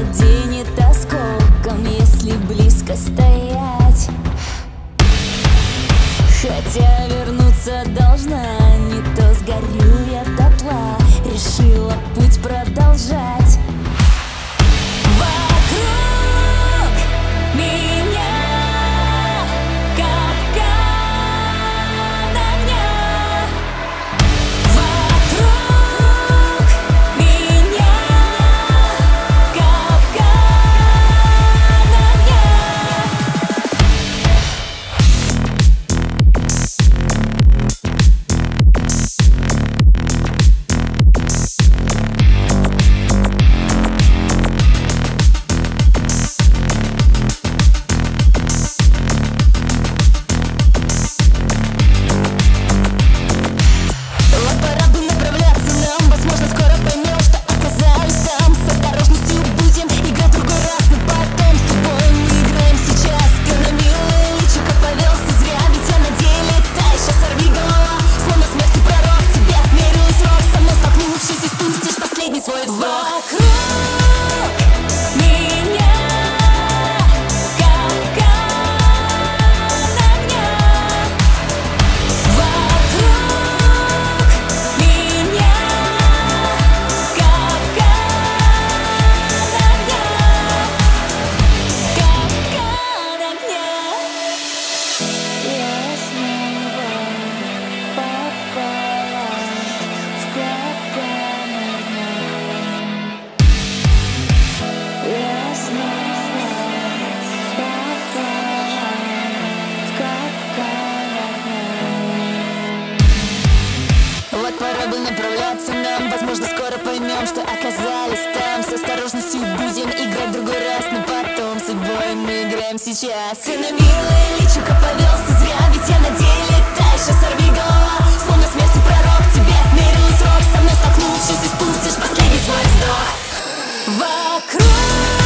заденет осколком, если близко стоять. Хотя вернуться должна, не то сгорю я дотла. Решила путь продолжать. Вокруг меня капкан огня. Вокруг меня капкан огня. Пора бы направляться нам. Возможно, скоро поймем, что оказались там. С осторожностью будем играть в другой раз, но потом судьбой мы играем сейчас. Ты на милое личико повелся зря, ведь я на деле та еще сорви голова. Словно смерти пророк, тебе мерил срок. Со мной столкнувшись, испустишь последний свой вздох. Вокруг